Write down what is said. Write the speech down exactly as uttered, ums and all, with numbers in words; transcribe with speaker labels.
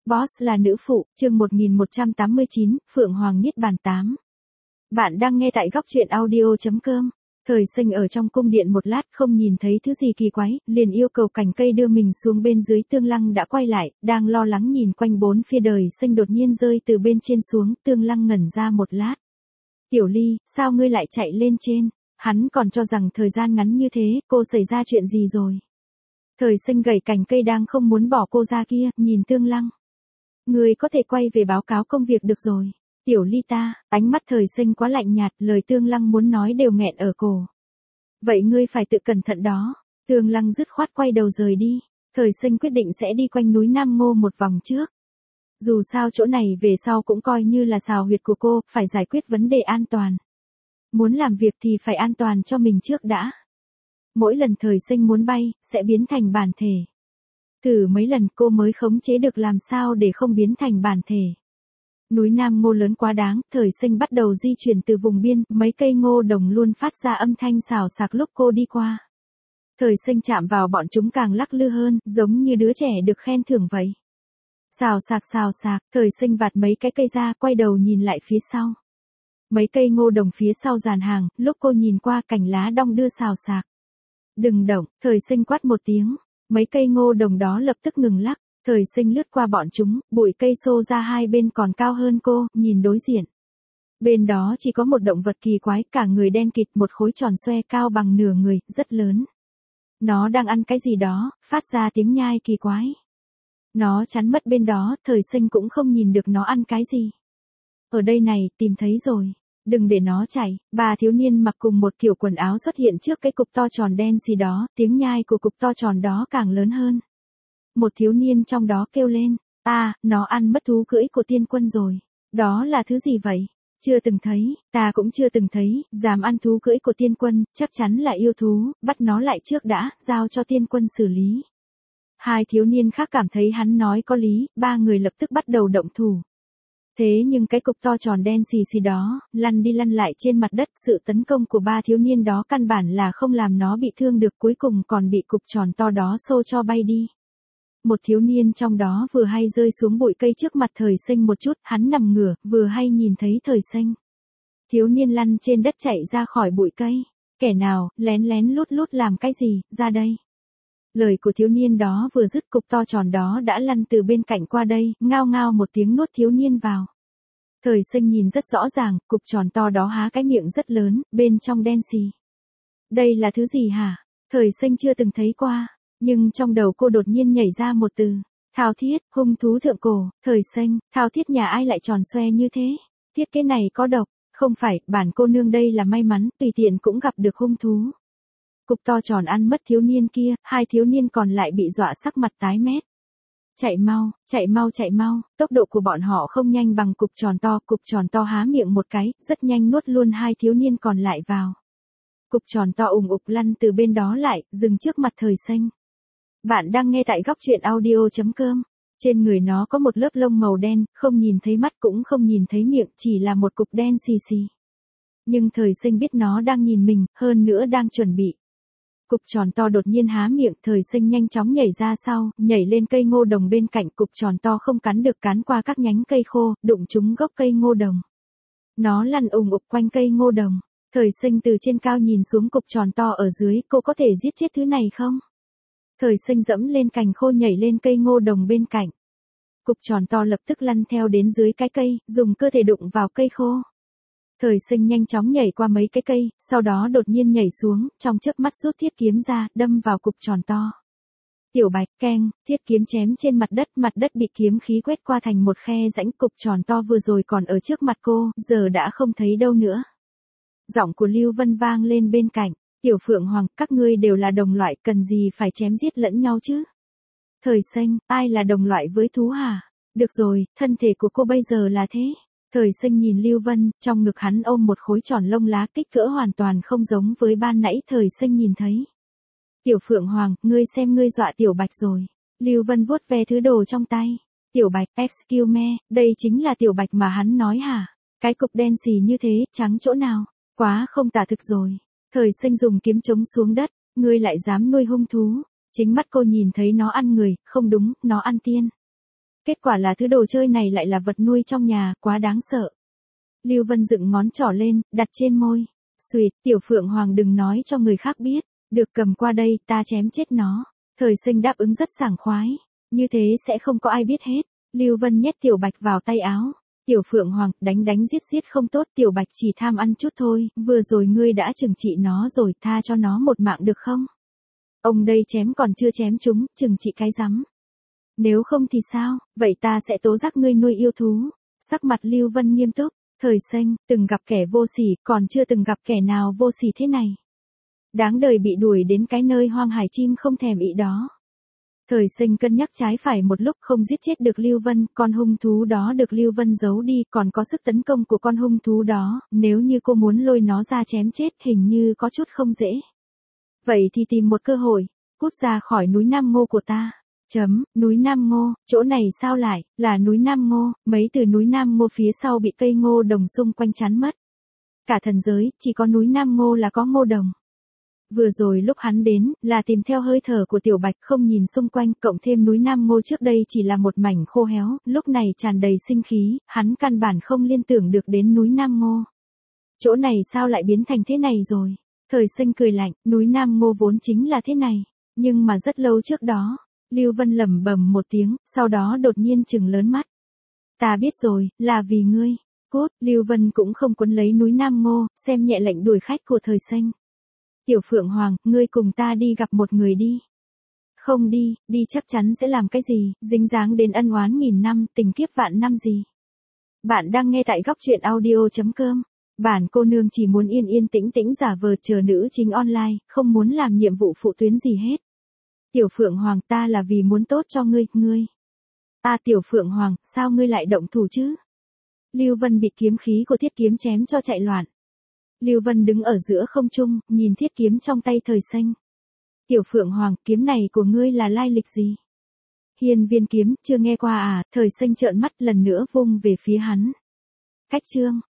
Speaker 1: Boss là nữ phụ, chương một nghìn một trăm tám mươi chín, Phượng Hoàng Niết Bàn tám. Bạn đang nghe tại góc truyện audio chấm com. Thời Sinh ở trong cung điện một lát không nhìn thấy thứ gì kỳ quái, liền yêu cầu cành cây đưa mình xuống bên dưới. Tương Lăng đã quay lại, đang lo lắng nhìn quanh bốn phía. Đời Sinh đột nhiên rơi từ bên trên xuống, Tương Lăng ngẩn ra một lát. Tiểu Ly, sao ngươi lại chạy lên trên? Hắn còn cho rằng thời gian ngắn như thế, cô xảy ra chuyện gì rồi? Thời Sinh gẩy cành cây đang không muốn bỏ cô ra kia, nhìn Tương Lăng. Ngươi có thể quay về báo cáo công việc được rồi. Tiểu Ly ta, ánh mắt Thời Sinh quá lạnh nhạt, lời Tương Lăng muốn nói đều nghẹn ở cổ. Vậy ngươi phải tự cẩn thận đó. Tương Lăng dứt khoát quay đầu rời đi. Thời Sinh quyết định sẽ đi quanh núi Nam Ngô một vòng trước. Dù sao chỗ này về sau cũng coi như là xào huyệt của cô, phải giải quyết vấn đề an toàn. Muốn làm việc thì phải an toàn cho mình trước đã. Mỗi lần Thời Sinh muốn bay, sẽ biến thành bản thể. Thử mấy lần cô mới khống chế được làm sao để không biến thành bản thể. Núi Nam Ngô lớn quá đáng, Thời Sinh bắt đầu di chuyển từ vùng biên, mấy cây ngô đồng luôn phát ra âm thanh xào xạc lúc cô đi qua. Thời Sinh chạm vào bọn chúng càng lắc lư hơn, giống như đứa trẻ được khen thưởng vậy. Xào xạc xào xạc, Thời Sinh vạt mấy cái cây ra, quay đầu nhìn lại phía sau. Mấy cây ngô đồng phía sau dàn hàng, lúc cô nhìn qua cành lá đong đưa xào xạc. Đừng động, Thời Sinh quát một tiếng. Mấy cây ngô đồng đó lập tức ngừng lắc. Thời Sinh lướt qua bọn chúng, bụi cây xô ra hai bên còn cao hơn cô, nhìn đối diện. Bên đó chỉ có một động vật kỳ quái, cả người đen kịt, một khối tròn xoe cao bằng nửa người, rất lớn. Nó đang ăn cái gì đó, phát ra tiếng nhai kỳ quái. Nó chắn mất bên đó, Thời Sinh cũng không nhìn được nó ăn cái gì. Ở đây này, tìm thấy rồi. Đừng để nó chạy. Ba thiếu niên mặc cùng một kiểu quần áo xuất hiện trước cái cục to tròn đen xì đó, tiếng nhai của cục to tròn đó càng lớn hơn. Một thiếu niên trong đó kêu lên, à, nó ăn mất thú cưỡi của tiên quân rồi. Đó là thứ gì vậy? Chưa từng thấy, ta cũng chưa từng thấy, dám ăn thú cưỡi của tiên quân, chắc chắn là yêu thú, bắt nó lại trước đã, giao cho tiên quân xử lý. Hai thiếu niên khác cảm thấy hắn nói có lý, ba người lập tức bắt đầu động thủ. Thế nhưng cái cục to tròn đen xì xì đó, lăn đi lăn lại trên mặt đất, sự tấn công của ba thiếu niên đó căn bản là không làm nó bị thương được, cuối cùng còn bị cục tròn to đó xô cho bay đi. Một thiếu niên trong đó vừa hay rơi xuống bụi cây trước mặt Thời Sinh một chút, hắn nằm ngửa, vừa hay nhìn thấy Thời Sinh. Thiếu niên lăn trên đất chạy ra khỏi bụi cây. Kẻ nào, lén lén lút lút làm cái gì, ra đây. Lời của thiếu niên đó vừa dứt, cục to tròn đó đã lăn từ bên cạnh qua đây, ngao ngao một tiếng nuốt thiếu niên vào. Thời Sinh nhìn rất rõ ràng, cục tròn to đó há cái miệng rất lớn, bên trong đen xì. Đây là thứ gì hả? Thời Sinh chưa từng thấy qua, nhưng trong đầu cô đột nhiên nhảy ra một từ. Thao thiết, hung thú thượng cổ. Thời Sinh, thao thiết nhà ai lại tròn xoe như thế? Thiết cái này có độc. Không phải, bản cô nương đây là may mắn, tùy tiện cũng gặp được hung thú. Cục to tròn ăn mất thiếu niên kia, hai thiếu niên còn lại bị dọa sắc mặt tái mét. Chạy mau, chạy mau chạy mau, tốc độ của bọn họ không nhanh bằng cục tròn to, cục tròn to há miệng một cái, rất nhanh nuốt luôn hai thiếu niên còn lại vào. Cục tròn to ùng ục lăn từ bên đó lại, dừng trước mặt Thời Sinh. Bạn đang nghe tại góc truyện audio chấm com. Trên người nó có một lớp lông màu đen, không nhìn thấy mắt cũng không nhìn thấy miệng, chỉ là một cục đen xì xì. Nhưng Thời Sinh biết nó đang nhìn mình, hơn nữa đang chuẩn bị. Cục tròn to đột nhiên há miệng, Thời Sinh nhanh chóng nhảy ra sau, nhảy lên cây ngô đồng bên cạnh, cục tròn to không cắn được, cán qua các nhánh cây khô, đụng trúng gốc cây ngô đồng. Nó lăn ùng ục quanh cây ngô đồng. Thời Sinh từ trên cao nhìn xuống cục tròn to ở dưới, cô có thể giết chết thứ này không? Thời Sinh dẫm lên cành khô nhảy lên cây ngô đồng bên cạnh. Cục tròn to lập tức lăn theo đến dưới cái cây, dùng cơ thể đụng vào cây khô. Thời Sinh nhanh chóng nhảy qua mấy cái cây, sau đó đột nhiên nhảy xuống, trong chớp mắt rút thiết kiếm ra, đâm vào cục tròn to. Tiểu Bạch, keng, thiết kiếm chém trên mặt đất, mặt đất bị kiếm khí quét qua thành một khe rãnh, cục tròn to vừa rồi còn ở trước mặt cô, giờ đã không thấy đâu nữa. Giọng của Lưu Vân vang lên bên cạnh, Tiểu Phượng Hoàng, các ngươi đều là đồng loại, cần gì phải chém giết lẫn nhau chứ? Thời Sinh, ai là đồng loại với thú hả? Được rồi, thân thể của cô bây giờ là thế. Thời Sinh nhìn Lưu Vân, trong ngực hắn ôm một khối tròn lông lá, kích cỡ hoàn toàn không giống với ban nãy Thời Sinh nhìn thấy. Tiểu Phượng Hoàng, ngươi xem ngươi dọa Tiểu Bạch rồi. Lưu Vân vuốt ve thứ đồ trong tay. Tiểu Bạch, excuse me, đây chính là Tiểu Bạch mà hắn nói hả? Cái cục đen xì như thế, trắng chỗ nào? Quá không tả thực rồi. Thời Sinh dùng kiếm chống xuống đất, ngươi lại dám nuôi hung thú. Chính mắt cô nhìn thấy nó ăn người, không đúng, nó ăn tiên. Kết quả là thứ đồ chơi này lại là vật nuôi trong nhà, quá đáng sợ. Lưu Vân dựng ngón trỏ lên, đặt trên môi. Xuyệt, Tiểu Phượng Hoàng đừng nói cho người khác biết. Được, cầm qua đây, ta chém chết nó. Thời Sinh đáp ứng rất sảng khoái. Như thế sẽ không có ai biết hết. Lưu Vân nhét Tiểu Bạch vào tay áo. Tiểu Phượng Hoàng, đánh đánh giết giết không tốt, Tiểu Bạch chỉ tham ăn chút thôi, vừa rồi ngươi đã trừng trị nó rồi, tha cho nó một mạng được không? Ông đây chém còn chưa chém chúng, trừng trị cái rắm. Nếu không thì sao, vậy ta sẽ tố giác ngươi nuôi yêu thú. Sắc mặt Lưu Vân nghiêm túc. Thời Sinh, từng gặp kẻ vô sỉ, còn chưa từng gặp kẻ nào vô sỉ thế này. Đáng đời bị đuổi đến cái nơi hoang hải chim không thèm ị đó. Thời Sinh cân nhắc trái phải một lúc không giết chết được Lưu Vân, con hung thú đó được Lưu Vân giấu đi, còn có sức tấn công của con hung thú đó, nếu như cô muốn lôi nó ra chém chết hình như có chút không dễ. Vậy thì tìm một cơ hội, cút ra khỏi núi Nam Ngô của ta. Chấm, núi Nam Ngô, chỗ này sao lại, là núi Nam Ngô, mấy từ núi Nam Ngô phía sau bị cây ngô đồng xung quanh chắn mất. Cả thần giới, chỉ có núi Nam Ngô là có ngô đồng. Vừa rồi lúc hắn đến, là tìm theo hơi thở của Tiểu Bạch không nhìn xung quanh, cộng thêm núi Nam Ngô trước đây chỉ là một mảnh khô héo, lúc này tràn đầy sinh khí, hắn căn bản không liên tưởng được đến núi Nam Ngô. Chỗ này sao lại biến thành thế này rồi? Thời Sinh cười lạnh, núi Nam Ngô vốn chính là thế này, nhưng mà rất lâu trước đó. Lưu Vân lẩm bẩm một tiếng, sau đó đột nhiên trừng lớn mắt. Ta biết rồi, là vì ngươi. Cốt, Lưu Vân cũng không quấn lấy núi Nam Ngô, xem nhẹ lệnh đuổi khách của Thời Sinh. Tiểu Phượng Hoàng, ngươi cùng ta đi gặp một người đi. Không đi, đi chắc chắn sẽ làm cái gì, dính dáng đến ân oán nghìn năm, tình kiếp vạn năm gì. Bạn đang nghe tại góc truyện audio chấm com. Bản cô nương chỉ muốn yên yên tĩnh tĩnh giả vờ chờ nữ chính online, không muốn làm nhiệm vụ phụ tuyến gì hết. Tiểu Phượng Hoàng, ta là vì muốn tốt cho ngươi, ngươi. À Tiểu Phượng Hoàng, sao ngươi lại động thủ chứ? Lưu Vân bị kiếm khí của thiết kiếm chém cho chạy loạn. Lưu Vân đứng ở giữa không trung, nhìn thiết kiếm trong tay Thời Sinh. Tiểu Phượng Hoàng, kiếm này của ngươi là lai lịch gì? Hiên viên kiếm, chưa nghe qua à? Thời Sinh trợn mắt lần nữa vung về phía hắn. Cách chương.